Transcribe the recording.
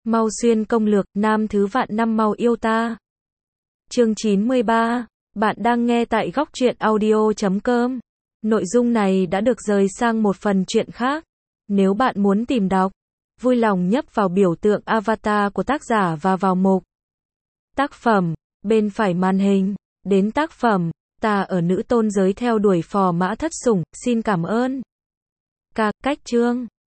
Mau xuyên công lược, nam thứ vạn năm mau yêu ta. Chương 93. Bạn đang nghe tại góc truyện audio.com. Nội dung này đã được rời sang một phần truyện khác. Nếu bạn muốn tìm đọc, vui lòng nhấp vào biểu tượng avatar của tác giả và vào mục tác phẩm bên phải màn hình. Đến tác phẩm, ta ở nữ tôn giới theo đuổi phò mã thất sủng, xin cảm ơn. Cách chương